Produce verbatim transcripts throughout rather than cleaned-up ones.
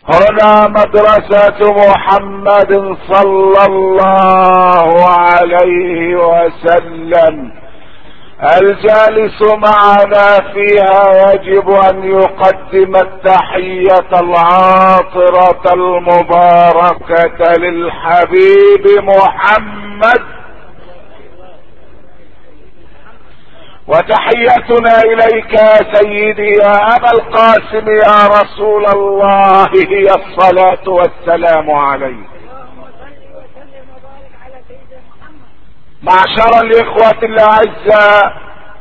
هنا مدرسة محمد صلى الله عليه وسلم. الجالس معنا فيها يجب ان يقدم التحية العاطرة المباركة للحبيب محمد، وتحيتنا اليك يا سيدي يا ابا القاسم يا رسول الله هي الصلاة والسلام عليك. معشر الاخوة الاعزاء،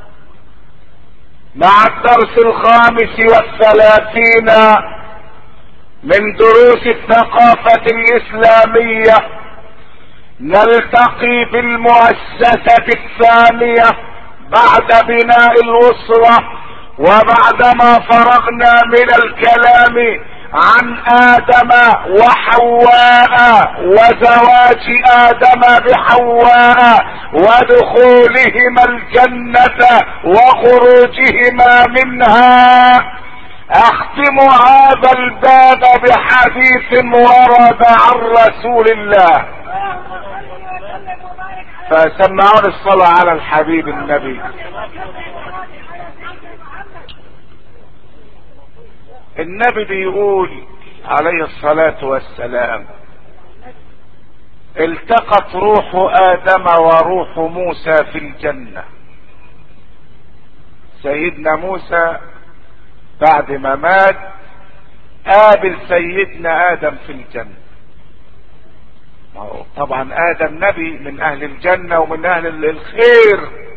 مع الدرس الخامس والثلاثين من دروس الثقافة الاسلامية نلتقي بالمؤسسة الثانية بعد بناء الاسرة، وبعدما فرغنا من الكلام عن ادم وحواء وزواج ادم بحواء ودخولهما الجنة وخروجهما منها، اختم هذا الباب بحديث ورد عن رسول الله. فسمعون الصلاة على الحبيب النبي. النبي بيقول عليه الصلاة والسلام: التقت روح ادم وروح موسى في الجنة. سيدنا موسى بعد ما مات قابل سيدنا ادم في الجنة. طبعا ادم نبي من اهل الجنة ومن اهل الخير،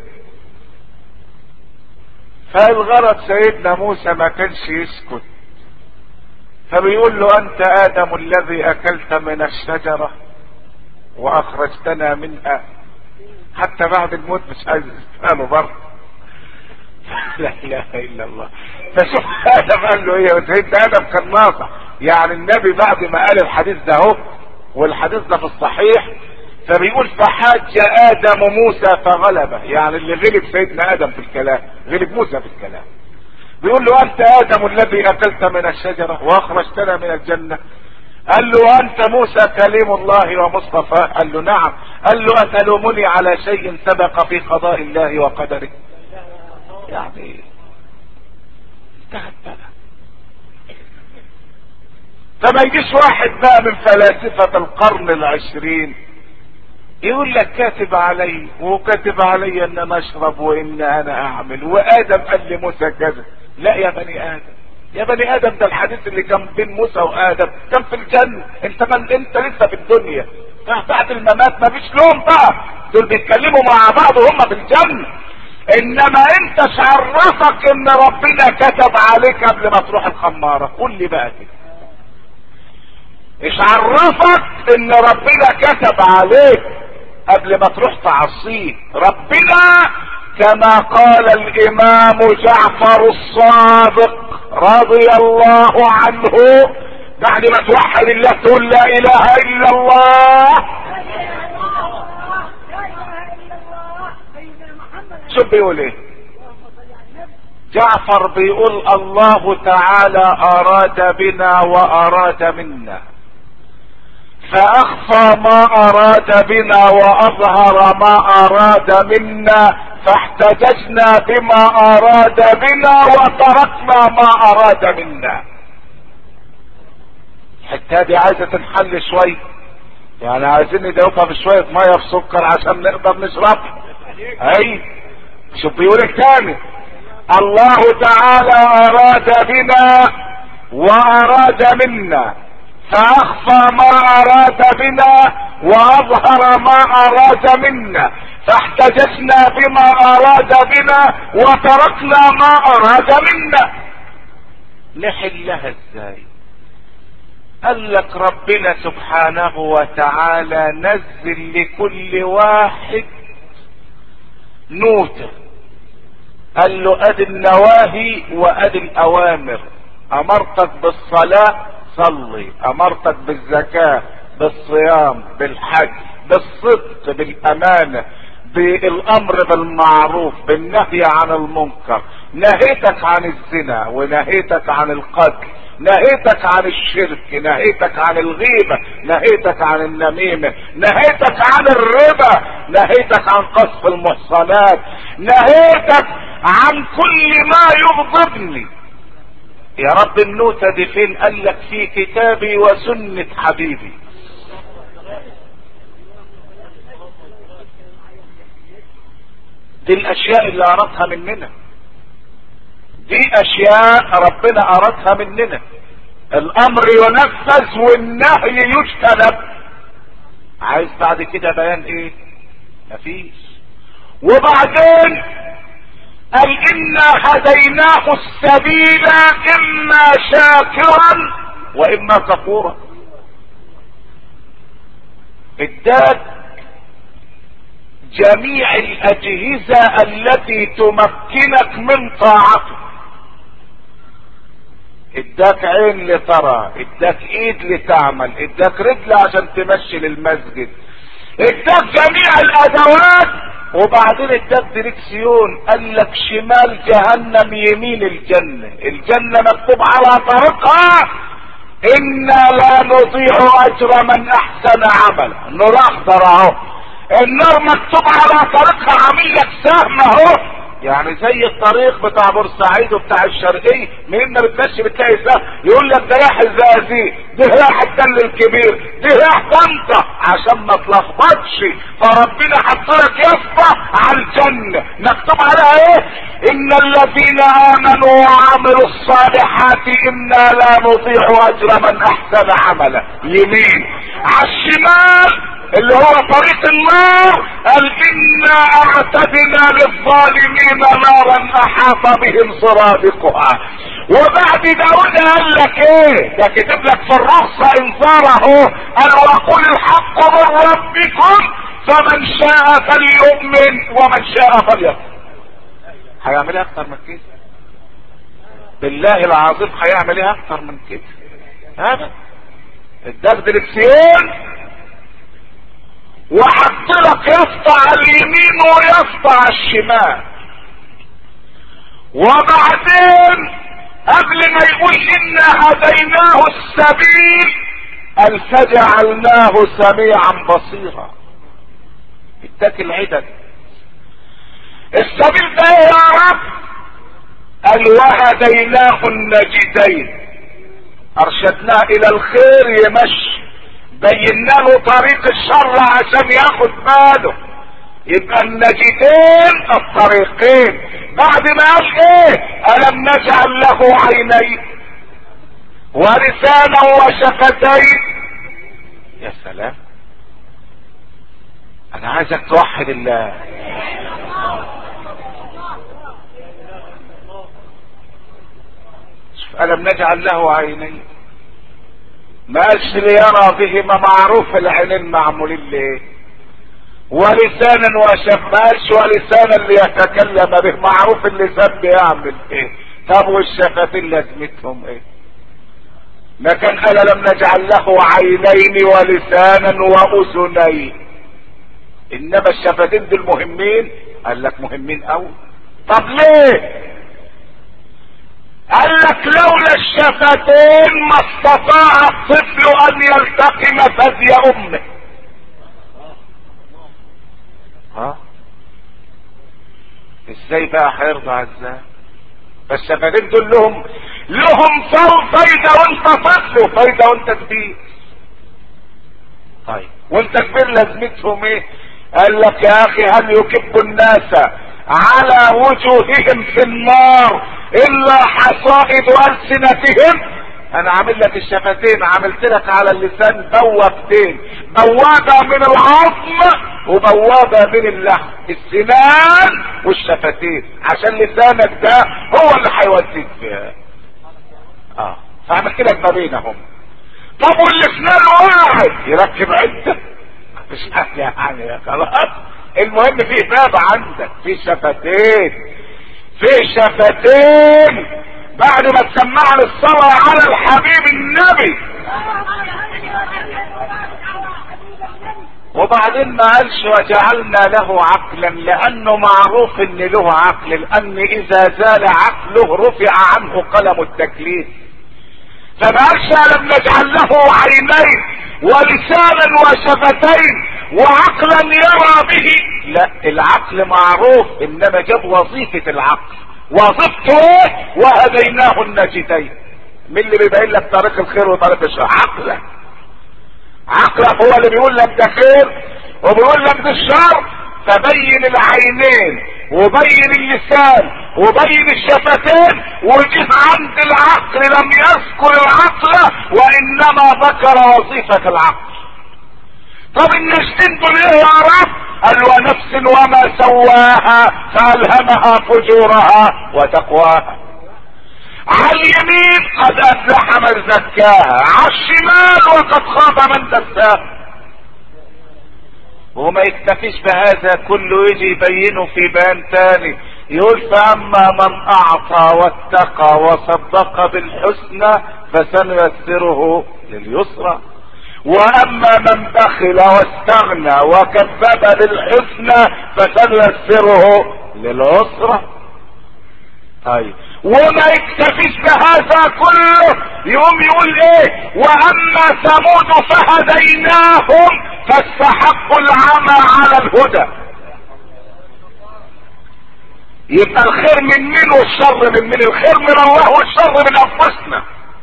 فالغرض سيدنا موسى ما كانش يسكت، فبيقول له: انت ادم الذي اكلت من الشجرة واخرجتنا منها. حتى بعد الموت مش عايز يسأله برضه. لا اله الا الله. فشوف ادم قال له ايه، سيدنا ادم كان ناصح. يعني النبي بعد ما قال الحديث ده اهو، والحديث ده في الصحيح، فبيقول: فحاج ادم موسى فغلبه. يعني اللي غلب سيدنا ادم في الكلام غلب موسى في الكلام. بيقول له: انت ادم الذي اكلت من الشجرة واخرجتنا من الجنة. قال له: انت موسى كليم الله ومصطفى. قال له: نعم. قال له: اتلومني على شيء سبق في قضاء الله وقدره؟ يعني انتهت بقى. فما يجيش واحد بقى من فلاسفة القرن العشرين يقول لك كاتب علي وكاتب علي ان انا اشرب وان انا اعمل، وادم قال لموسى كذا. لا يا بني ادم، يا بني ادم، ده الحديث اللي كان بين موسى وادم كان في الجنة. انت من انت لسه في الدنيا، بعد الممات ما فيش لوم بقى، دول بيتكلموا مع بعض وهم في الجنة. انما انت عرفك ان ربنا كتب عليك قبل ما تروح الخمارة؟ قول لي بقى كده، ايش عرفك ان ربنا كتب عليك قبل ما تروح تعصيه؟ ربنا كما قال الامام جعفر الصادق رضي الله عنه، بعد ما توحد الله تقول: لا اله الا الله. شو بيقول ايه جعفر؟ بيقول: الله تعالى اراد بنا واراد منا، فاخفى ما اراد بنا واظهر ما اراد منا، فاحتججنا بما اراد بنا وتركنا ما اراد منا. الحته دي عايزه تنحل شويه، يعني عايزين ندوقها بشويه ميه بسكر عشان نقدر نشربها. اي شوف بيقول الثاني: الله تعالى اراد بنا واراد منا، فاخفى ما اراد بنا واظهر ما اراد منا، فاحتججنا بما اراد بنا وتركنا ما اراد منا. نحلها ازاي؟ قال لك ربنا سبحانه وتعالى نزل لكل واحد نوتة، قال له: ادي النواهي وادي الاوامر. امرتك بالصلاة صلي، امرتك بالزكاة، بالصيام، بالحج، بالصدق، بالامانة، بالامر بالمعروف، بالنهي عن المنكر، نهيتك عن الزنا ونهيتك عن القتل نهيتك عن الشرك، نهيتك عن الغيبة، نهيتك عن النميمة، نهيتك عن الربا، نهيتك عن قصف المحصنات، نهيتك عن كل ما يغضبني. يا رب النوتة دي فين؟ قال لك في كتابي وسنة حبيبي. دي الاشياء اللي ارادها مننا، دي اشياء ربنا ارادها مننا. الامر ينفذ والنهي يجتنب. عايز بعد كده بيان ايه؟ مفيش. وبعدين قال انا هديناه السبيل اما شاكرا واما كفورا. اداك جميع الاجهزة التي تمكنك من طاعته. اداك عين لترى، اداك ايد لتعمل، اداك رجل عشان تمشي للمسجد، اداك جميع الادوات. وبعدين اداك دريكسيون، قال لك شمال جهنم يمين الجنة. الجنة مكتوب على طريقها انا لا نضيع اجر من احسن عملا. النور اخضر اهو، النار مكتوب على طريقها عامل لك سهم اهو، يعني زي الطريق بتاع بورسعيد وبتاع الشرقية، منين ما بتمشي بتلاقي سهم يقول لك ده رايح الزقازيق، ده رايح التل الكبير، ده رايح طنطا، عشان ما تلخبطش. فربنا حط لك يافطة على الجنة مكتوب عليها ايه؟ ان الذين امنوا وعملوا الصالحات انا لا نضيع اجر من احسن عملا. يمين. على الشمال اللي هو طريق النار قال انا اعتدنا للظالمين نارا احاط بهم سرادقها. وبعد داود قال لك ايه؟ ده كتب لك في الرخصة انذار اهو، قال وقل الحق من ربكم فمن شاء فليؤمن ومن شاء فليكفر. هيعمل ايه اكتر من كده؟ بالله العظيم هيعمل ايه اكتر من كده؟ هذا اداك دريكسيون وحط لك يافطة على اليمين ويافطة على الشمال. وبعدين قبل ما يقول انا هديناه السبيل قال فجعلناه سميعا بصيرا. اداك العدد. السبيل ده يا رب قال وهديناه النجدين، ارشدناه الى الخير يمشي، بينا له طريق الشر عشان ياخد باله. يبقى النجدين الطريقين. بعد ما قال ايه؟ الم نجعل له عينين ولسانا وشفتين. يا سلام، انا عايزك توحد الله. شوف، الم نجعل له عينين، ما قالش ليرى بهما، معروف العينين معمولين ليه. ولسانا وشف، ما قالش ولسانا ليتكلم به، معروف اللسان بيعمل ايه. طب والشفتين لازمتهم ايه؟ ما كان قال لم نجعل له عينين ولسانا واذنين، انما الشفتين دول مهمين. قال لك مهمين قوي. طب ليه؟ قال لك لولا الشفتين ما استطاع الطفل ان يلتقم ثدي امه. ها ازاي بقى هيرضع ازاي؟ فالشفتين دول لهم لهم فايده وانت طفل وفايده وانت كبير. طيب وانت كبير لازمتهم ايه؟ قال لك يا اخي هل يكب الناس على وجوههم في النار الا حصائد السنتهم. انا عامل لك الشفتين، عملت لك على اللسان بوابتين، بوابه من العظم وبوابه من اللحم، السنان والشفتين، عشان لسانك ده هو اللي هيوديك فيها. اه فعملت لك ما بينهم. طب والاسنان واحد يركب عده مش حاجه يعني، خلاص. المهم في باب عندك، في شفتين، في شفتين. بعد ما تسمعنا الصلاة على الحبيب النبي وبعدين ما قالش وجعلنا له عقلا، لانه معروف ان له عقل، لان اذا زال عقله رفع عنه قلم التكليف. فما قالش لم نجعل له عينين ولسانا وشفتين وعقلا يرى به. لا، العقل معروف، انما جاب وظيفة العقل. وظيفته ايه؟ وهديناه النجدين. مين اللي بيبين لك طريق الخير وطريق الشر؟ عقلك. عقلك هو اللي بيقول لك ده خير وبيقول لك ده الشر. فبين العينين وبين اللسان وبين الشفتين، وجيت عند العقل لم يذكر العقل وانما ذكر وظيفة العقل. طب النجدين دول ايه يا رب؟ قال ونفس وما سواها فالهمها فجورها وتقواها. على اليمين قد افلح من زكاها، على الشمال وقد خاب من دساها. وما يكتفيش بهذا كله، يجي يبينه في بيان تاني، يقول فاما من اعطى واتقى وصدق بالحسنى فسنيسره لليسرى، واما من بخل واستغنى وكذب بالحسنى فسنيسره للعسرى. طيب وما يكتفيش بهذا كله، يقوم يقول ايه؟ واما ثمود فهديناهم فاستحقوا العمى على الهدى. يبقى الخير من مين والشر من مين؟ الخير من الله والشر من انفسنا.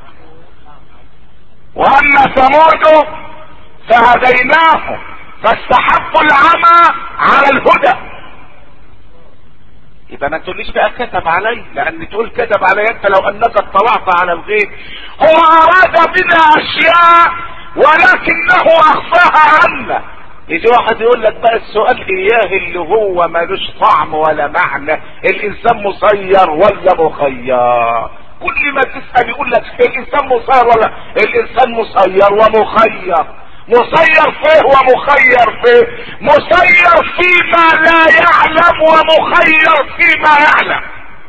واما ثمود فهديناهم فاستحقوا العمى على الهدى. يبقى ما تقوليش بقى كتب علي، لان تقول كتب علي انت لو انك اطلعت على الغيب. هو اراد بنا اشياء ولكنه اخفاها عنا. يجي واحد يقول لك بقى السؤال اياه اللي هو ملوش طعم ولا معنى، الانسان مسير ولا مخير؟ كل ما تسأل يقول لك الانسان مسير ولا الانسان مسير ومخير. مسير فيه ومخير فيه؟ مسير فيما لا يعلم ومخير فيما يعلم.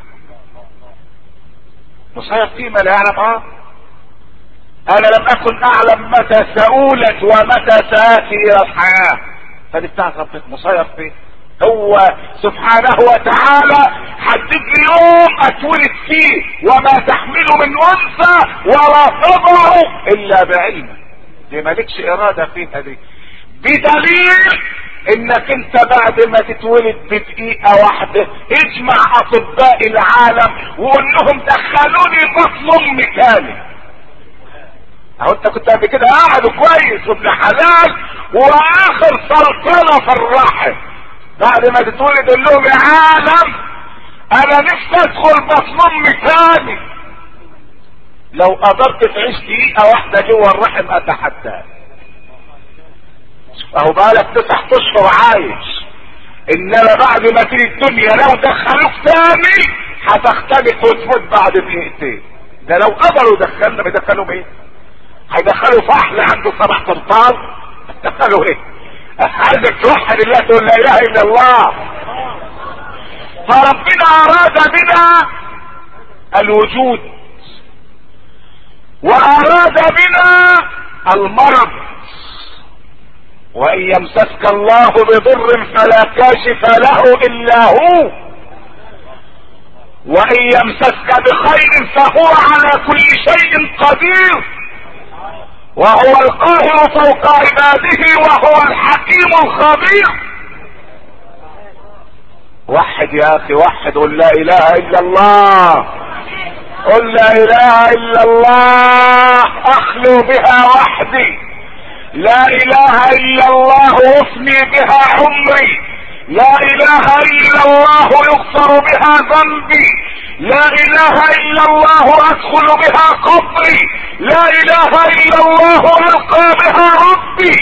مسير فيما لا يعلم. اه انا لم اكن اعلم متى سأولد ومتى سآتي الى الحياة، فدي بتاعت ربنا. مسير فيه هو سبحانه وتعالى. حدد لي يوم اتولد فيه، وما تحمل من انثى ولا تضع الا بعلمه. دي مالكش ارادة فيها دي، بدليل انك انت بعد ما تتولد بدقيقة واحدة اجمع اطباء العالم وقول لهم دخلوني بطن امي تاني. اهو انت كنت قبل كده قاعد كويس وابن حلال واخر سلطنة في الرحم، بعد ما تتولد قول لهم يا عالم انا نفسي ادخل بطن امي تاني. لو قدرت تعيش دقيقة واحدة جوه الرحم اتحداك. اهو بقالك تسع اشهر عايش، انما بعد ما تيجي الدنيا لو دخلوك تاني هتختلف وتموت بعد دقيقتين. ده لو قدروا يدخلنا، بيدخلوا ايه؟ هيدخلوا فحل عنده سبع تنطار؟ دخلوا ايه؟ عايزك توحد الله تقول لا اله الا الله. فربنا اراد بنا الوجود واراد بنا المرض. وان يمسسك الله بضر فلا كاشف له الا هو، وان يمسسك بخير فهو على كل شيء قدير، وهو القاهر فوق عباده وهو الحكيم الخبير. وحد يا اخي، وحد، قل لا اله الا الله، قل لا اله الا الله اخلو بها وحدي، لا اله الا الله افني بها عمري، لا اله الا الله يغفر بها ذنبي، لا اله الا الله ادخل بها قبري، لا اله الا الله القى بها ربي.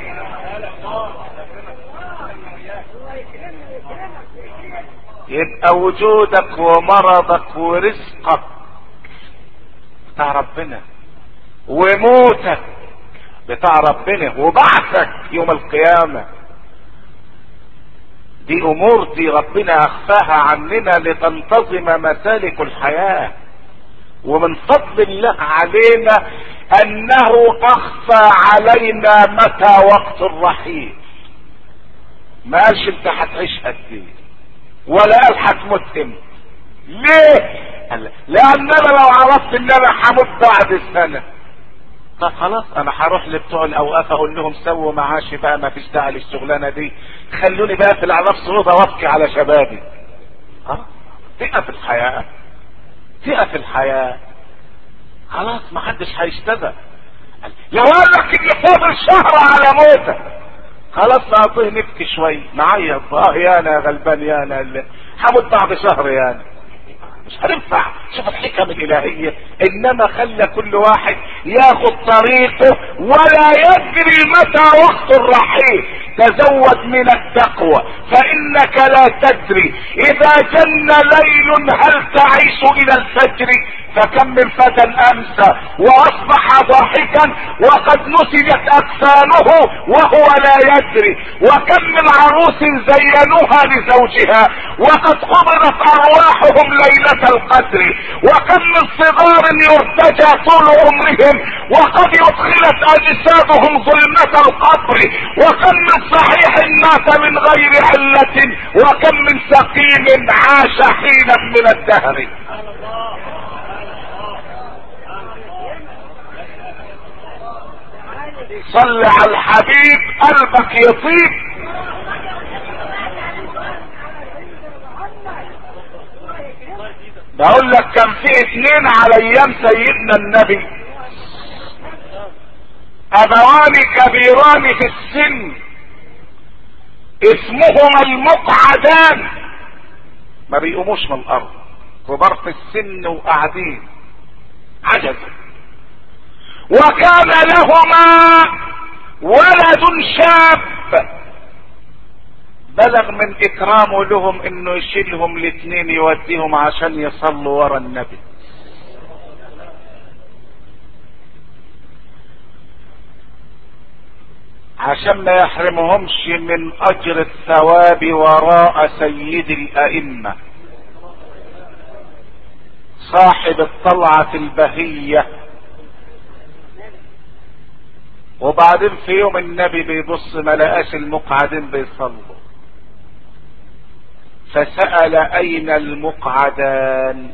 يبقى وجودك ومرضك ورزقك بتاع ربنا، وموتك بتاع ربنا، وبعثك يوم القيامة دي امور دي ربنا اخفاها عننا لتنتظم مسالك الحياة. ومن فضل الله علينا انه اخفى علينا متى وقت الرحيل. ما قالش انت هتعيش قد ايه، ولا قال هتموت امتى، ليه؟ لان انا لو عرفت ان انا هموت بعد سنة، طب خلاص انا هروح لبتوع الاوقاف اقول لهم سووا معاشي بقى، ما فيش داعي للشغلانه دي، خلوني بقى في الاعراف صعوبه وابكي على شبابي. ها؟ ثقه في الحياه، ثقه في الحياه، خلاص ما حدش هيشتغل. لو قال لك ان فاضل شهر على موتك، خلاص نعطيه نبكي شوي نعيط، اه يا انا غلبان يا انا اللي هموت بعد شهر يا انا، مش هننفع. شوف الحكم الالهيه، انما خلى كل واحد ياخد طريقه ولا يدري متى وقت الرحيل. تزود من التقوى فانك لا تدري اذا جن ليل هل تعيش الى الفجر. فكم من فتى امسى واصبح ضاحكا وقد نسجت اكفانه وهو لا يدري. وكم من عروس زينوها لزوجها وقد قبضت ارواحهم ليلة القدر. وكم من صغار يرتجى طول عمرهم وقد ادخلت اجسادهم ظلمة القبر. وكم من صحيح مات من غير علة وكم من سقيم عاش حينا من الدهر. صل على الحبيب قلبك يطيب. بقول لك كان في اتنين على ايام سيدنا النبي، ابوان كبيران في السن اسمهما المقعدان، ما بيقوموش من الارض، كبار في السن وقاعدين عجزوا. وكان لهما ولد شاب بلغ من اكرامه لهم انه يشيلهم الاثنين يوديهم عشان يصلوا ورا النبي. عشان ما يحرمهمش من اجر الثواب وراء سيد الائمة صاحب الطلعة البهية. وبعدين في يوم النبي بيبص ما لقاش المقعدين بيصلوا، فسأل اين المقعدان؟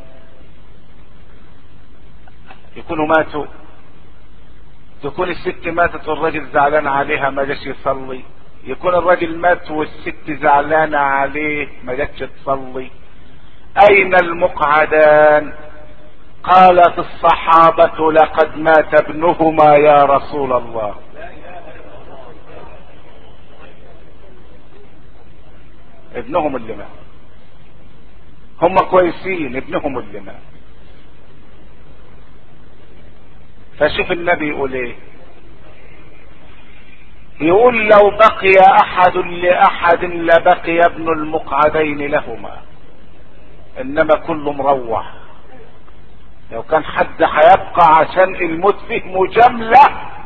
يكونوا ماتوا، تكون الست ماتت والراجل زعلان عليها ما جاش يصلي، يكون الراجل مات والست زعلانة عليه ما جاتش تصلي. اين المقعدان؟ قالت الصحابة لقد مات ابنهما يا رسول الله. ابنهم اللي مات، هم كويسين ابنهم اللي مات. فشوف النبي يقول ايه، يقول لو بقي احد لاحد لبقي ابن المقعدين لهما، انما كله مروح. لو كان حد هيبقى عشان الموت فيه مجاملة،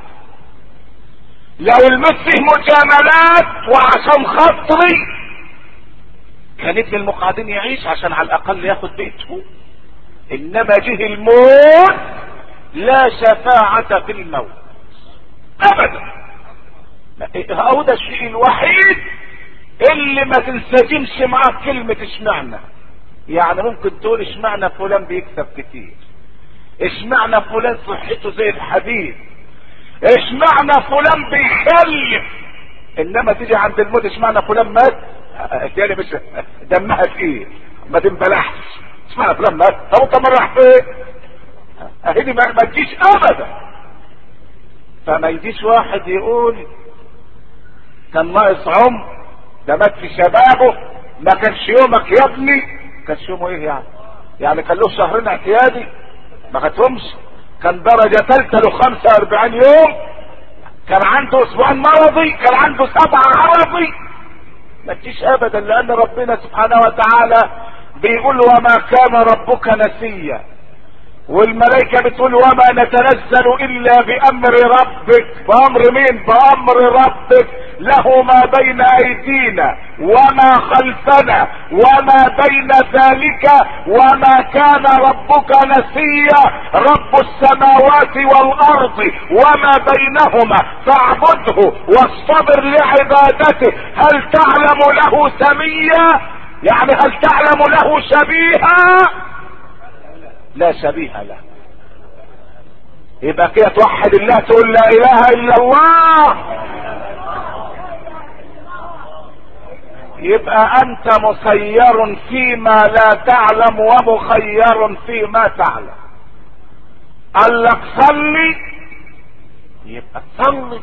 لو الموت فيه مجاملات وعشان خاطري كان ابن المقعدين يعيش عشان على الاقل ياخد بيته. انما جه الموت لا شفاعة في الموت ابدا. هو ده الشيء الوحيد اللي ما تنسجمش معاه كلمة اشمعنى. يعني ممكن تقول اشمعنى فلان بيكسب كتير، اشمعنى فلان صحته زي الحديد، اشمعنى فلان بيخلف، انما تيجي عند الموت اشمعنى فلان مات يعني مش دمها تقيل ما تنبلعش. اشمعنى فلان مات؟ طب انت ما راح فين؟ اهدي ما تجيش ابدا. فما يجيش واحد يقول كان ناقص عمر، ده مات في شبابه، ما كانش يومك يا ابني. كانش يومه ايه يعني؟ يعني كان له شهرين اعتيادي ما خدهمش، كان درجة ثالثة له خمسة واربعين يوم، كان عنده اسبوعين مرضي، كان عنده سبعة عرضي. ما تجيش ابدا، لان ربنا سبحانه وتعالى بيقول وما كان ربك نسيا، والملائكة بتقول وما نتنزل الا بامر ربك. بامر مين؟ بامر ربك. له ما بين ايدينا وما خلفنا وما بين ذلك وما كان ربك نسيا. رب السماوات والارض وما بينهما فاعبده واصطبر لعبادته هل تعلم له سميا. يعني هل تعلم له شبيها؟ لا شبيه له. يبقى كده توحد الله، تقول لا اله الا الله، يبقى انت مسير فيما لا تعلم ومخير فيما تعلم. قال لك صلي، يبقى صلي.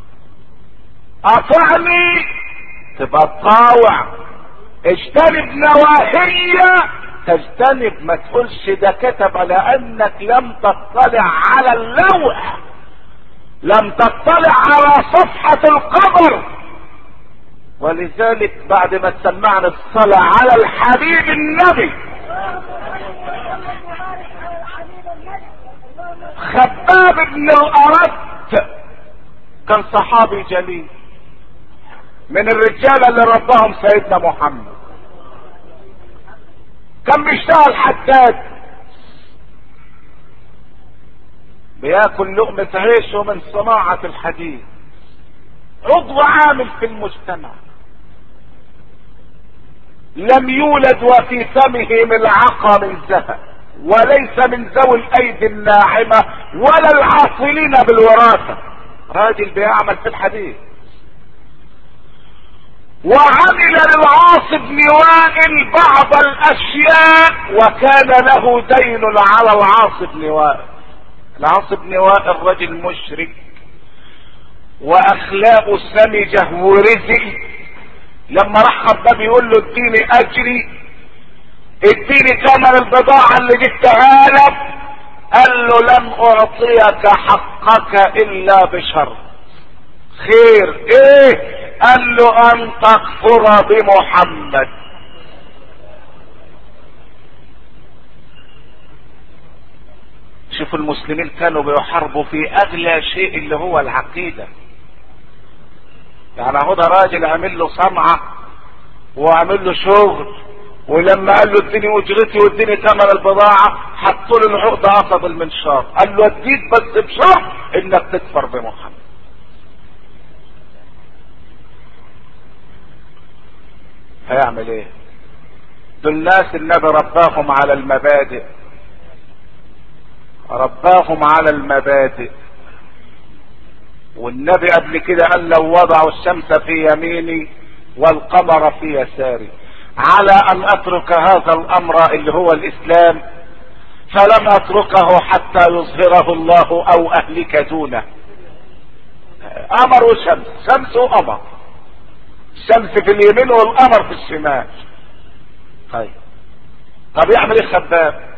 اطعني، تبقى تطاوع. اجتنب نواهي، تجتنب. ما تقولش ده كتب لانك لم تطلع على اللوح، لم تطلع على صفحة القبر. ولذلك بعد ما سمعنا الصلاة على الحبيب النبي، خباب بن الأرد كان صحابي جليل من الرجال اللي رباهم سيدنا محمد، كان بيشتغل حداد، بياكل لقمة عيشه من صناعة الحديد، عضو عامل في المجتمع، لم يولد وفي فمه ملعقة من ذهب، وليس من ذوي الايدي الناعمة ولا العاصلين بالوراثة، راجل بيعمل في الحديد. وعمل للعاص بن وائل بعض الاشياء، وكان له دين على العاص بن وائل. العاص بن وائل رجل مشرك واخلاقه سمجة ورزق. لما راح خباب يقول له اديني اجري، اديني ثمن البضاعة اللي جبتها لك، قال له لن اعطيك حقك الا بشرط. خير ايه؟ قال له ان تكفر بمحمد. شوفوا المسلمين كانوا بيحاربوا في اغلى شيء اللي هو العقيدة. يعني هو ده راجل عامل له صنعة وعامل له شغل، ولما قال له اديني اجرتي واديني ثمن البضاعة، حطوا له العقدة قصب المنشار، قال له اديك بس بشرط انك تكفر بمحمد. هيعمل ايه؟ دول ناس النبي رباهم على المبادئ، رباهم على المبادئ. والنبي قبل كده قال لو وضعوا الشمس في يميني والقمر في يساري على ان اترك هذا الامر اللي هو الاسلام فلم اتركه حتى يظهره الله او اهلك دونه. قمر وشمس، شمس وقمر، الشمس في اليمين والقمر في الشمال. طيب طب يعمل ايه خباب؟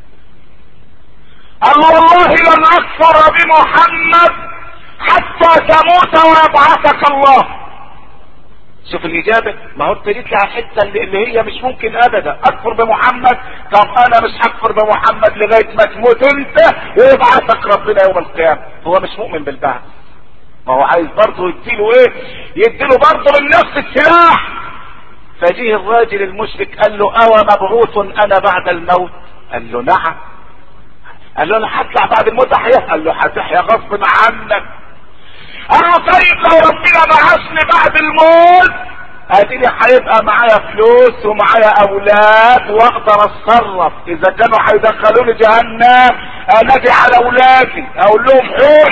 قال والله لن اكفر بمحمد حتى تموت ويبعثك الله. شوف الاجابة، ما هو انت جيت لي على الحته اللي, اللي هي مش ممكن ابدا اكفر بمحمد. طب انا مش هكفر بمحمد لغايه ما تموت انت ويبعثك ربنا يوم القيامه. هو مش مؤمن بالبعث، ما هو عايز برضه يديله ايه؟ يديله برضه من نفس السلاح. فجيه الراجل المشرك قال له او مبعوث انا بعد الموت؟ قال له نعم. قال له انا هطلع بعد الموت احيا؟ قال له هتحيا غصب عنك. انا طيب لو ربنا بعثني بعد الموت اديني هيبقى معايا فلوس ومعايا اولاد واقدر اتصرف، اذا كانوا هيدخلوني جهنم انادي على اولادي اقول لهم حوش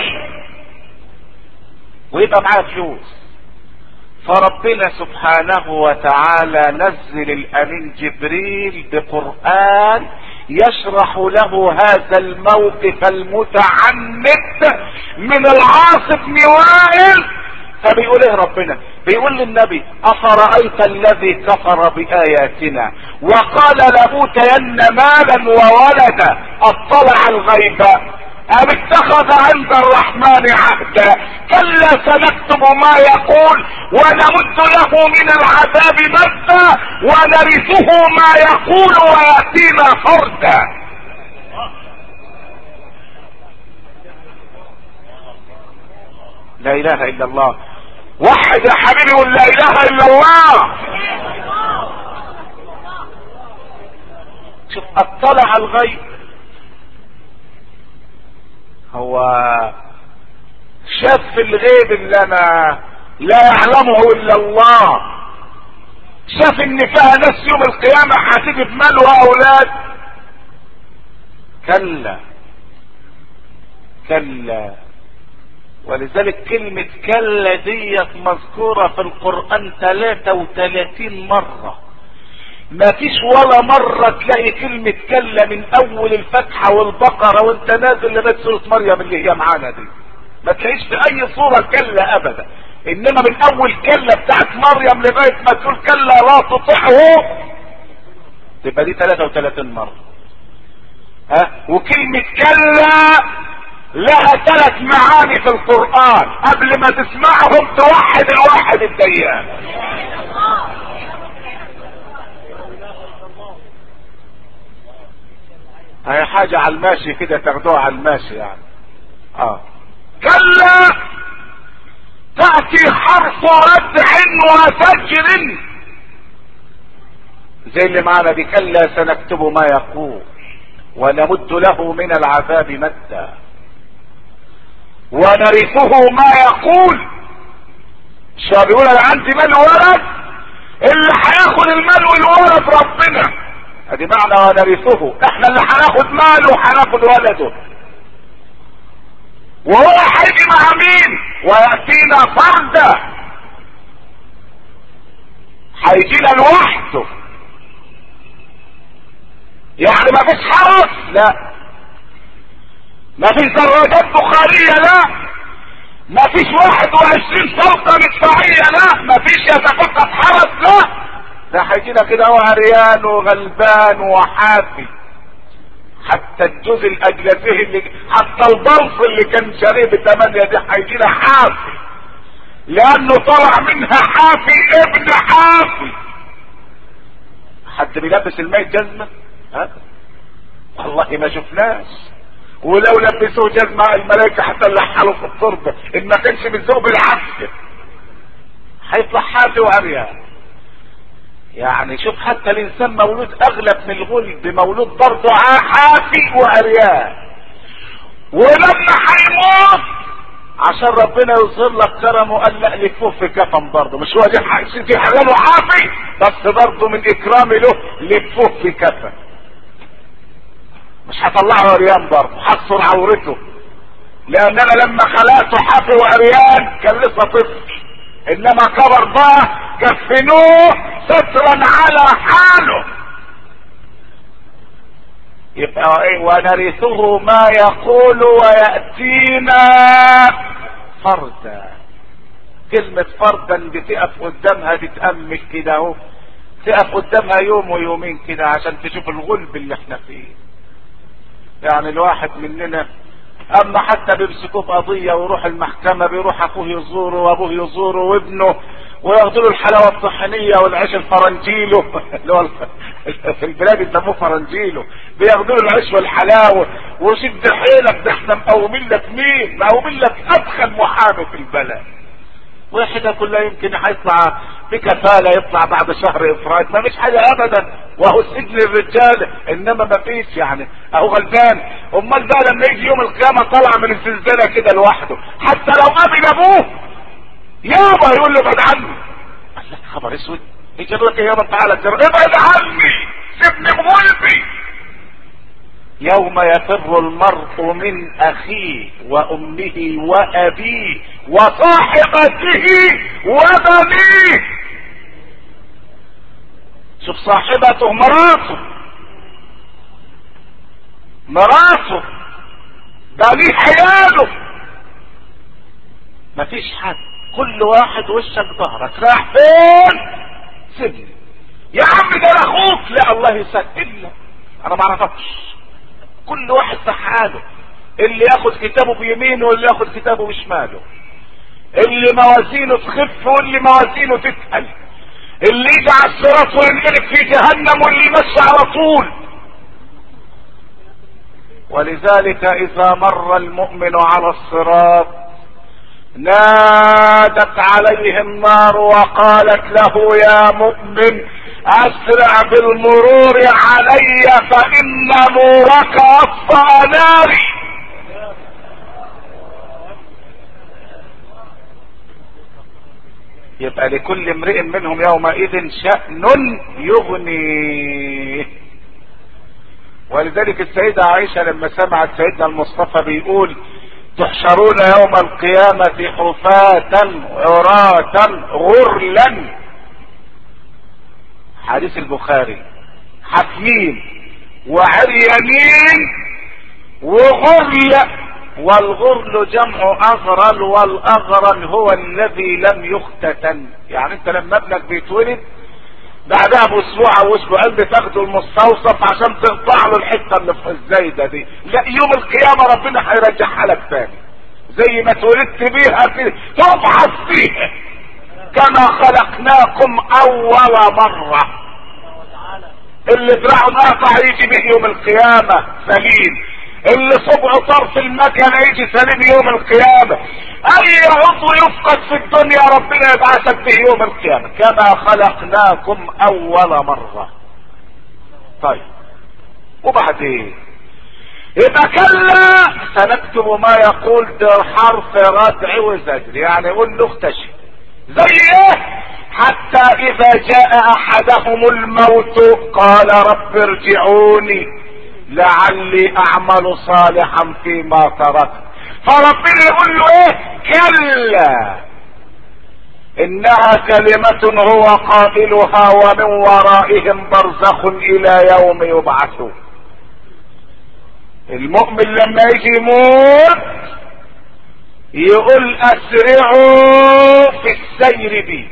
ويبقى معايا فلوس. فربنا سبحانه وتعالى نزل الامين جبريل بقرآن يشرح له هذا الموقف المتعمد من العاص بن وائل. فبيقول ايه ربنا؟ بيقول للنبي افرأيت الذي كفر بآياتنا وقال لأوتين مالا وولدا اطلع الغيب ام اتخذ عند الرحمن عهدا كلا سنكتب ما يقول ونمد له من العذاب مدا ونرثه ما يقول وياتينا فردا. لا اله الا الله. وحد يا حبيبي قول لا اله الا الله. شوف اطلع الغيب، هو شاف الغيب اللي انا لا يعلمه الا الله. شاف ان فيها ناس يوم القيامة هتيجي بمالها اولاد. كلا كلا. ولذلك كلمة كلا ديت مذكورة في القرآن ثلاثة وثلاثين مرة. ما فيش ولا مرة تلاقي كلمة كلا من اول الفتحة والبقرة وانت نازل لغاية سورة مريم اللي هي معانا دي، ما تلاقيش في اي صورة كلا ابدا. انما من اول كلا بتاعت مريم لغاية ما تقول كلا لا تطيعه، تبقى دي ثلاثة وثلاثين مرة. ها، وكلمة كلا لها ثلاث معاني في القرآن، قبل ما تسمعهم توحد الواحد الديان. هي حاجة على الماشي كده تاخدوها على الماشي يعني. اه كلا تأتي حرف ردع وفجر، زي اللي معنا دي. كلا سنكتب ما يقول ونمد له من العذاب مدا ونرثه ما يقول. شو بيقول انا عندي مال ولد، اللي هياخد المال والولد ربنا. ادي معنى ونرثه، احنا اللي هناخد ماله وهناخد ولده. وهو هيجي مع مين؟ ويأتينا فردا، هيجينا لوحده. يعني ما فيش حرس، لا. ما فيش دراجات بخارية، لا. ما فيش واحد وعشرين سلطة مدفعية، لا. ما فيش يتفقد حرس، لا. ده هيجينا كده هو عريان وغلبان وحافي. حتى الجزء الاجلسيه اللي حتى البلص اللي كان شاريه بثمانية دي هيجينا حافي، لانه طلع منها حافي ابن حافي. حد بيلبس الميت جزمة؟ ها؟ والله ما شفناش. ولو لبسوه جزمة الملائكة حتى اللي حاله في التربة، ان ما كانش بالذوق بالعكس هيطلع حافي وعريان. يعني شوف حتى الانسان مولود اغلب من الغلب، مولود برضه حافي وعريان. ولما هيموت عشان ربنا يظهر لك كرمه قال لا لفوه في كفن برضه. مش هو دي دي حلاله حافي، بس برضه من اكرامي له لفوه في كفن. مش هطلعه عريان برضه، هستر عورته. لان انا لما خلقته حافي وعريان كان لسه طفل، انما كبر بقى كفنوه سترا على حاله. يبقى ايه؟ ونرثه ما يقول ويأتينا فردا. كلمة فردا بتقف قدامها تتأمل كده اهو، تقف قدامها يوم ويومين كده عشان تشوف الغلب اللي احنا فيه. يعني الواحد مننا اما حتى بيمسكوه في قضية ويروح المحكمة، بيروح اخوه يزوره وابوه يزوره وابنه، وياخدوا له الحلاوه الطحينيه والعيش الفرنجيلو اللي هو في البلاد يسموه فرنجيلو. بياخدوا له العيش والحلاوه وشد حيلك، ده احنا مقومين لك مين؟ مقومين لك ادخل محامي في البلد. واحده كلها يمكن هيطلع بكفاله، يطلع بعد شهر افراج، ما فيش حاجه ابدا، وهو سجن الرجال. انما ما فيش يعني اهو غلبان. امال بقى لما يجي يوم القيامه طالع من الزنزانه كده لوحده، حتى لو قابل ابوه يابا يقول له ابعد عني. قال لك خبر اسود، يجي لك يابا تعالى ابعد عني، سيبني بغلبي. يوم يفر المرء من اخيه وامه وابيه وصاحبته وبنيه. شوف صاحبته مراته، مراته بنيه عياله، مفيش حد. كل واحد وشك ظهرك، راح فين؟ سيبني يا عم، ده اخوك. لا الله يسهل لك، انا ما اعرفكش. كل واحد في حاله، اللي ياخد كتابه بيمينه واللي ياخد كتابه بشماله، اللي موازينه تخف واللي موازينه تتقل، اللي يجي على الصراط وينقلب في جهنم واللي يمشي على طول. ولذلك اذا مر المؤمن على الصراط نادت عليه النار وقالت له يا مؤمن اسرع بالمرور علي فان نورك اطفأ ناري. يبقى لكل امرئ منهم يومئذ شأن يغنيه. ولذلك السيدة عائشة لما سمعت سيدنا المصطفى بيقول تحشرون يوم القيامة حفاة عراة غرلا، حديث البخاري، حافيين وعريانين وغرل، والغرل جمع اغرل، والاغرل هو الذي لم يختتن. يعني انت لما ابنك بيتولد بعدها باسبوع او اسبوعين بتاخده المستوصف عشان تقطع له الحته اللي في الزايده دي، لا يوم القيامه ربنا هيرجعها لك تاني زي ما اتولدت بيها كده، تبعث فيها كما خلقناكم اول مره. اللي دراعه ناقع يجي به يوم القيامه سليم، اللي صبعه طرف المكنه يجي سليم يوم القيامه. اي عضو يفقد في الدنيا ربنا يبعثك به يوم القيامه كما خلقناكم اول مره. طيب وبعدين يبقى كلا سنكتب ما يقول، ده حرف ردع وزجر، يعني يقول له اختشي زي ايه؟ حتى اذا جاء احدهم الموت قال رب ارجعوني لعلي اعمل صالحا فيما تركت. فربنا يقول له ايه؟ كلا انها كلمة هو قائلها ومن ورائهم برزخ الى يوم يبعثون. المؤمن لما يجي يموت يقول اسرعوا في السير بي،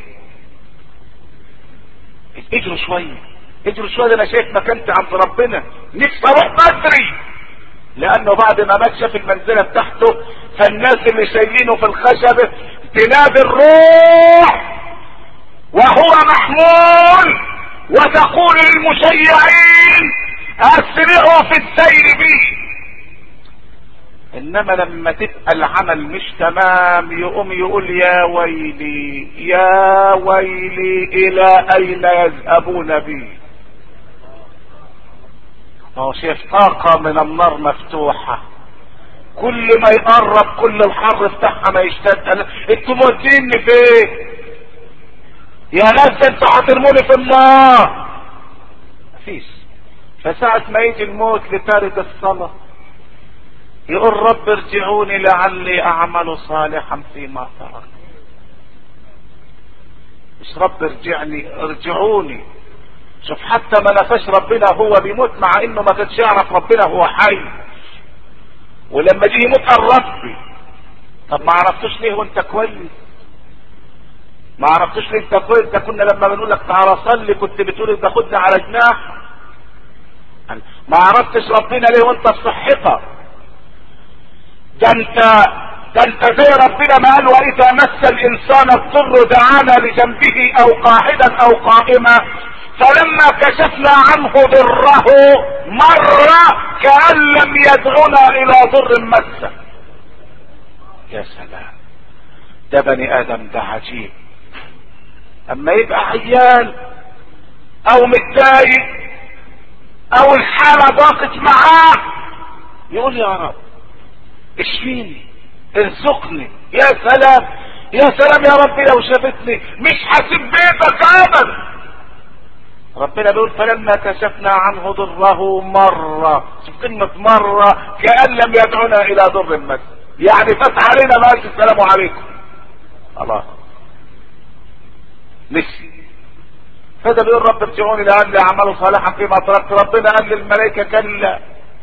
اجروا شوية اجروا شوية، انا شايف مكانتي عند ربنا، نفسي اروح بدري. لانه بعد ما مات شاف المنزلة بتاعته، فالناس اللي شايلينه في الخشبة تنادي الروح وهو محمول وتقول للمشيعين اسرعوا في السير بي. انما لما تبقى العمل مش تمام يقوم يقول يا ويلي يا ويلي الى اين يذهبون بي. هو شايف طاقة من النار مفتوحة، كل ما يقرب كل الحر بتاعها ما يشتد. انتوا موديني فين يا ناس؟ انتوا هترموني في النار. مفيش. فساعة ما يجي الموت لتارك الصلاة يقول رب ارجعوني لعلي اعمل صالحا فيما ترك. مش رب ارجعني، ارجعوني. شوف حتى ما نفاش ربنا هو بيموت، مع انه ما كانش يعرف ربنا هو حي، ولما جه يموت قال ربي. طب ما عرفتوش ليه وانت كويس؟ ما عرفتوش ليه انت كويس؟ ده كنا لما بنقول لك تعالى صلي كنت بتقول تاخدنا على جناح. ما عرفتش ربنا ليه وانت في صحتك؟ ده انت ده انت زي ربنا ما قال واذا مس الانسان الضر دعانا لجنبه او قاعدا او قائما، فلما كشفنا عنه ضره مر كأن لم يدعنا الى ضر مسه. يا سلام، ده بني ادم ده عجيب. اما يبقى عيان او متضايق او الحالة ضاقت معاه يقول يا رب اشفيني ارزقني. يا سلام يا سلام يا ربي لو شافتني مش هسيب بيتك ابدا. ربنا بيقول فلما كشفنا عنه ضره مرة، شوف كلمة مرة، كأن لم يدعنا الى ضر مس، يعني فتح علينا ما قالش السلام عليكم الله نسي. فده بيقول رب ارجعوني لعلي اعمل صالحا فيما تركت. ربنا قال للملائكة كلا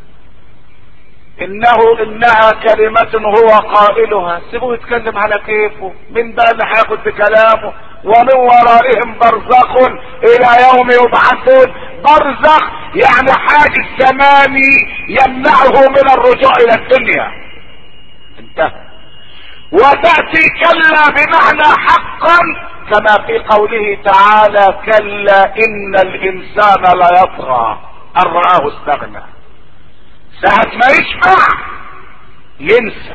انه انها كلمة هو قائلها. سيبوه يتكلم على كيفه، من بقى اللي هياخد بكلامه؟ ومن ورائهم برزخ الى يوم يبعثون. برزخ يعني حاجز زماني يمنعه من الرجوع الى الدنيا. انتهى. وتأتي كلا بمعنى حقا كما في قوله تعالى كلا ان الانسان ليطغى ان رآه استغنى. ساعة ما يشبع ينسى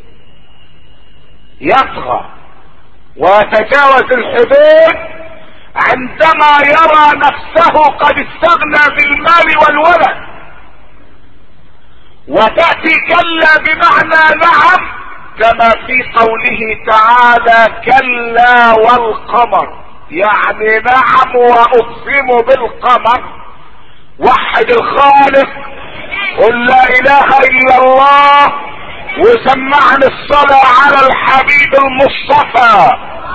يطغى ويتجاوز الحدود عندما يرى نفسه قد استغنى بالمال والولد. وتأتي كلا بمعنى نعم كما في قوله تعالى كلا والقمر، يعني نعم واقسم بالقمر. وحد الخالق، قل لا اله الا الله، وسمعني الصلاة على الحبيب المصطفى.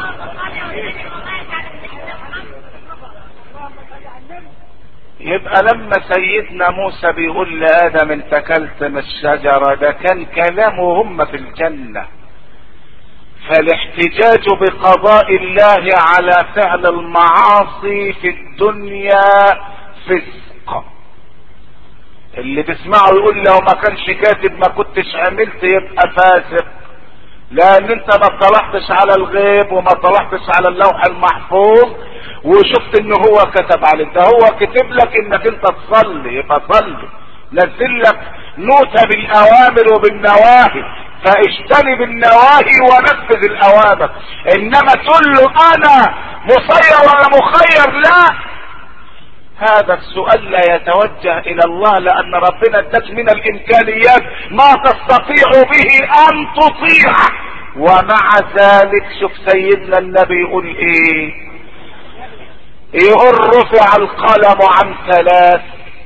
يبقى لما سيدنا موسى بيقول لآدم انت كلت من الشجرة، ده كان كلامه هم في الجنة. فالاحتجاج بقضاء الله على فعل المعاصي في الدنيا فسق. اللي تسمعه يقول لو ما كانش كاتب ما كنتش عملت، يبقى فاسق، لان انت ما اطلعتش على الغيب وما اطلعتش على اللوح المحفوظ وشفت ان هو كتب عليك. ده هو كتب لك انك انت تصلي، يبقى صلي. نزل لك نوتة بالاوامر وبالنواهي، فاجتنب النواهي ونفذ الاوامر. انما تقول له انا مسير ولا مخير، لا، هذا السؤال لا يتوجه الى الله، لان ربنا اداك من الامكانيات ما تستطيع به ان تطيع. ومع ذلك شوف سيدنا النبي يقول ايه، يقول رفع القلم عن ثلاث،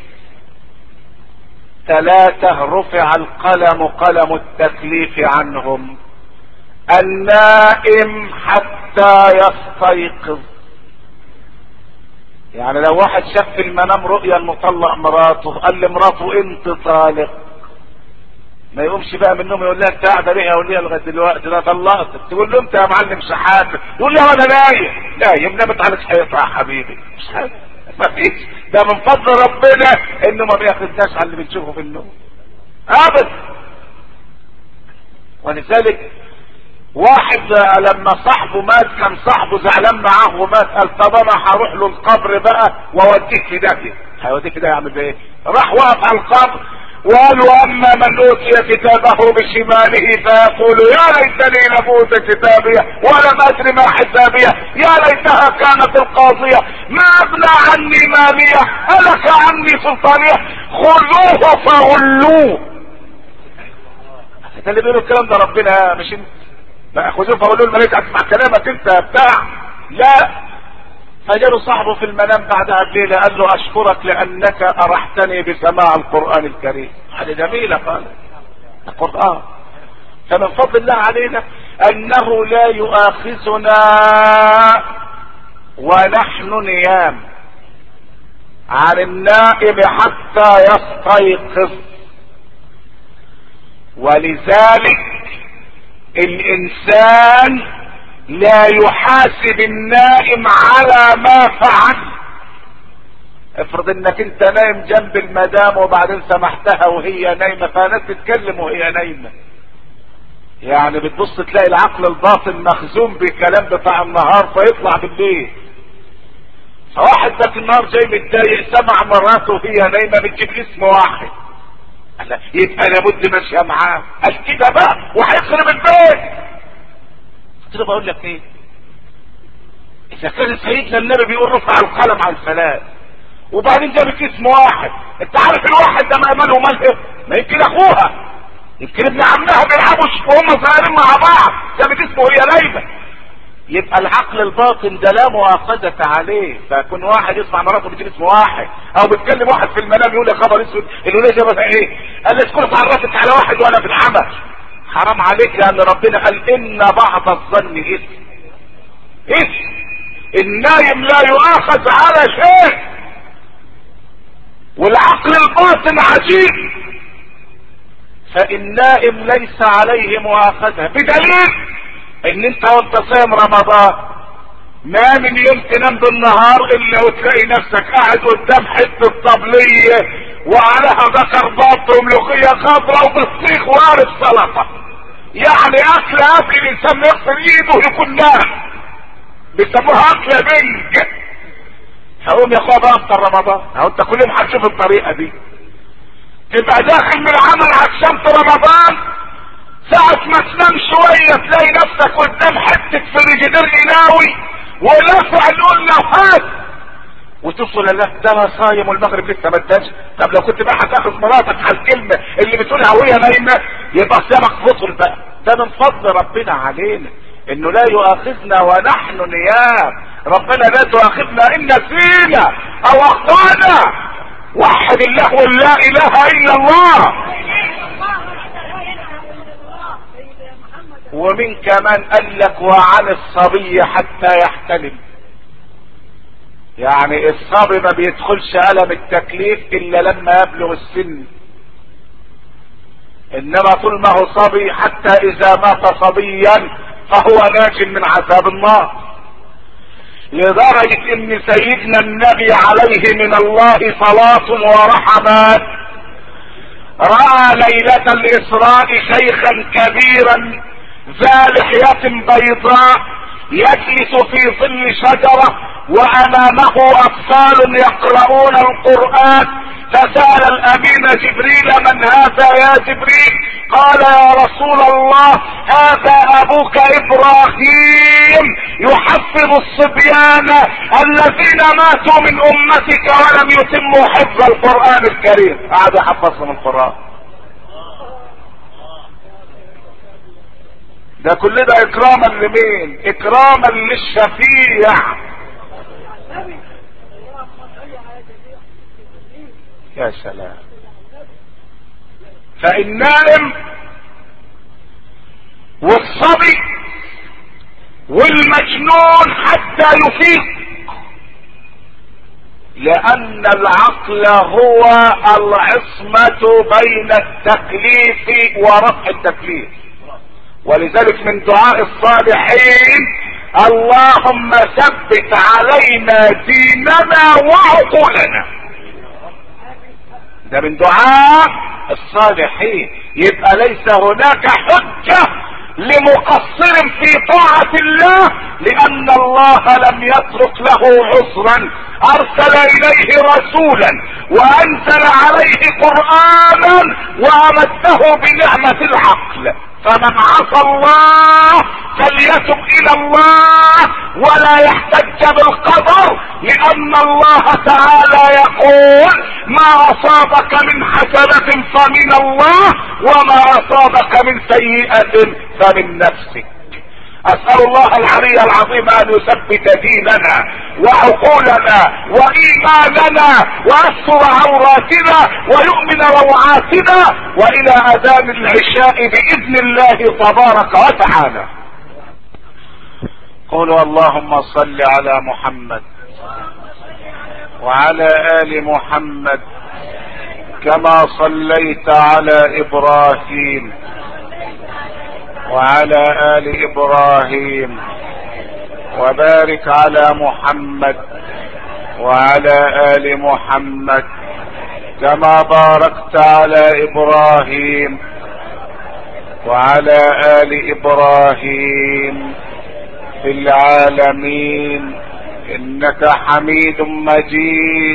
ثلاثة رفع القلم، قلم التكليف عنهم: النائم حتى يستيقظ. يعني لو واحد شاف في المنام رؤيا المطلق مراته، قال لمراته انت طالق، ما يقومش بقى من النوم يقول لها انت قاعده ليه؟ يقول لها لغايه دلوقتي ده طلقتك. تقول له انت يا معلم شحات، يقول لها انا نايم. نايم نامت على حيطه يا حبيبي، مش حاجه، ما فيش. ده من فضل ربنا انه ما بياخدناش على اللي بنشوفه في النوم ابدا. ولذلك واحد لما صاحبه مات، كان صاحبه زعلان معاه ومات، قال طب انا هروح له القبر بقى واوديك في داهيه. هيوديك ده يعمل ايه؟ راح واقف على القبر وقالوا اما من اوتي كتابه بشماله فيقول يا ليتني لم اوت كتابيه ولم ادر ما حسابيه، يا ليتها كانت القاضيه ما اغنى عني ماليه هلك عني سلطانيه خذوه فغلوه. ده اللي بيقولوا الكلام ده ربنا، مش انت. بقى خذوه فغلوه الملائكه هتسمع كلامك انت بتاع؟ لا. فجاله صاحبه في المنام بعدها بليله قال له اشكرك لانك ارحتني بسماع القران الكريم. حاجه جميله قال القران. فمن فضل الله علينا انه لا يؤاخذنا ونحن نيام عن النائم حتى يستيقظ. ولذلك الانسان لا يحاسب النائم على ما فعل. افرض انك انت نايم جنب المدام وبعدين سمحتها وهي نايمه، فناس تتكلم وهي نايمه، يعني بتبص تلاقي العقل الباطن مخزون بكلام بتاع النهار فيطلع بالليل. فواحد ذاك النهار جاي متضايق سمع مراته وهي نايمه بتجيب اسم واحد، يبقى لابد ماشيه معاه. قال كده بقى وهيخرب البيت. قلت له بقول لك ايه، اذا كان سيدنا النبي بيقول رفع القلم عن ثلاث وبعدين جابت اسم واحد، انت عارف الواحد ده ماله وماله؟ ما يمكن اخوها، يمكن ابن عمها بيلعبوا وهم صغيرين مع بعض، جابت اسمه وهي نايمه. يبقى العقل الباطن ده لا مؤاخذة عليه. فكون واحد يسمع مراته بتجيب اسم واحد او بتكلم واحد في المنام يقول لك خبر اسود، الوليه جابتها ايه؟ قال لي اسكت اتعرفت على واحد وانا في العمل. حرام عليك، لان ربنا قال ان بعض الظن اثم. اثم. النايم لا يؤاخذ على شيء، والعقل الباطن عجيب. فالنائم ليس عليه مؤاخذة، بدليل ان انت وانت صايم رمضان ما من يوم تنام بالنهار الا وتلاقي نفسك قاعد قدام حته طبليه وعليها ذكر بط وملوخيه خضراء وبطيخ وعارف سلطه، يعني اكل اكل الانسان يغسل ايده يكون نام، بيسموها اكله بنج. هقوم يا اخويا بقى افطر رمضان، اهو انت كل يوم هتشوف الطريقه دي. تبقى داخل من العمل عشان في رمضان ساعة ما تنام شوية تلاقي نفسك قدام حتة فريجيدير قلاوي ولافع القول نفاس وتوصل لله ده انا صايم والمغرب لسه ما اداش. طب لو كنت بقى هتاخد مراتك على الكلمة اللي بتقولها وهي نايمة يبقى صيامك فطر بقى. ده من فضل ربنا علينا انه لا يؤاخذنا ونحن نيام. ربنا لا تؤاخذنا ان نسينا او اخطأنا. وحد الله ولا اله الا الله. ومن كمان قال لك وعن الصبي حتى يحتلم، يعني الصبي ما بيدخلش ألم التكليف الا لما يبلغ السن، انما طول ما هو صبي حتى اذا مات صبيا فهو ناج من عذاب النار. لدرجة ان سيدنا النبي عليه من الله صلاة ورحمات رأى ليلة الاسراء شيخا كبيرا ذا لحية بيضاء يجلس في ظل شجرة وامامه اطفال يقرؤون القرآن، فسأل الامين جبريل من هذا يا جبريل؟ قال يا رسول الله هذا ابوك ابراهيم يحفظ الصبيان الذين ماتوا من امتك ولم يتموا حفظ القرآن الكريم. قعد يحفظهم القرآن. ده كل ده اكراما لمين؟ اكراما للشفيع. يا سلام. فالنائم والصبي والمجنون حتى يفيق، لان العقل هو العصمة بين التكليف ورفع التكليف. ولذلك من دعاء الصالحين اللهم ثبت علينا ديننا وعقولنا. ده من دعاء الصالحين. يبقى ليس هناك حجة لمقصر في طاعة الله، لان الله لم يترك له عذرا. ارسل اليه رسولا وانزل عليه قرآنا وامده بنعمة العقل. فمن عصى الله فليتب الى الله ولا يحتج بالقدر، لان الله تعالى يقول ما اصابك من حسنة فمن الله وما اصابك من سيئة فمن نفسك. اسأل الله العلي العظيم ان يثبت ديننا وعقولنا وايماننا ويستر عوراتنا ويؤمن روعاتنا والى اذان العشاء باذن الله تبارك وتعالى. قولوا اللهم صل على محمد وعلى ال محمد كما صليت على ابراهيم وعلى آل إبراهيم، وبارك على محمد وعلى آل محمد كما باركت على إبراهيم وعلى آل إبراهيم في العالمين إنك حميد مجيد.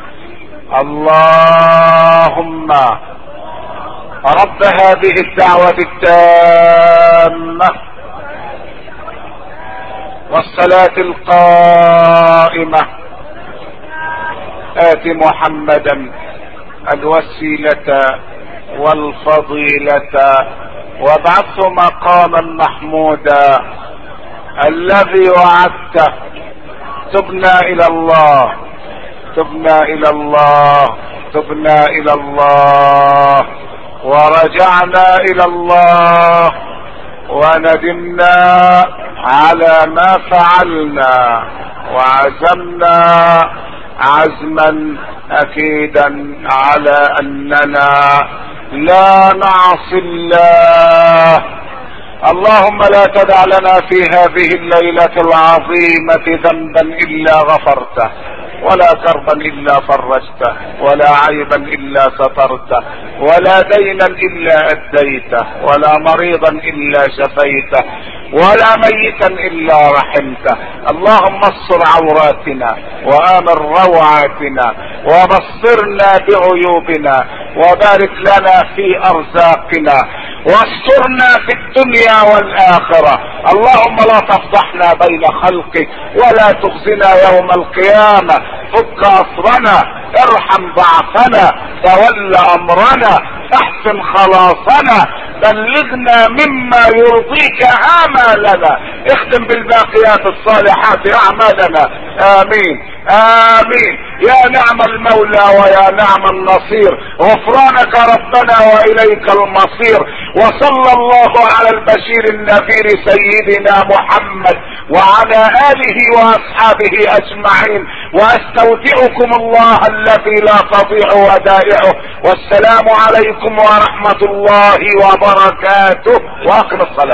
اللهم رب هذه الدعوة التامة والصلاة القائمة آت محمدا الوسيلة والفضيلة وابعثه مقاما محمودا الذي وعدته. تبنا إلى الله تبنا إلى الله تبنا إلى الله ورجعنا الى الله وندمنا على ما فعلنا وعزمنا عزما اكيدا على اننا لا نعصي الله. اللهم لا تدع لنا في هذه الليلة العظيمة ذنبا الا غفرته ولا كربا الا فرجته ولا عيبا الا سترته ولا دينا الا اديته ولا مريضا الا شفيته ولا ميتا الا رحمته. اللهم استر عوراتنا وامن روعاتنا وبصرنا بعيوبنا وبارك لنا في ارزاقنا واسترنا في الدنيا والاخرة. اللهم لا تفضحنا بين خلقك ولا تخزنا يوم القيامة. فك اسرنا ارحم ضعفنا تول امرنا احسن خلاصنا بلغنا مما يرضيك آمالنا، اختم بالباقيات الصالحات اعمالنا. امين امين. يا نعم المولى ويا نعم النصير، غفرانك ربنا واليك المصير. وصلى الله على البشير النذير سيدنا محمد وعلى اله واصحابه اجمعين، واستودعكم الله الذي لا تضيع ودائعه. والسلام عليكم ورحمة الله وبركاته، واقم الصلاة.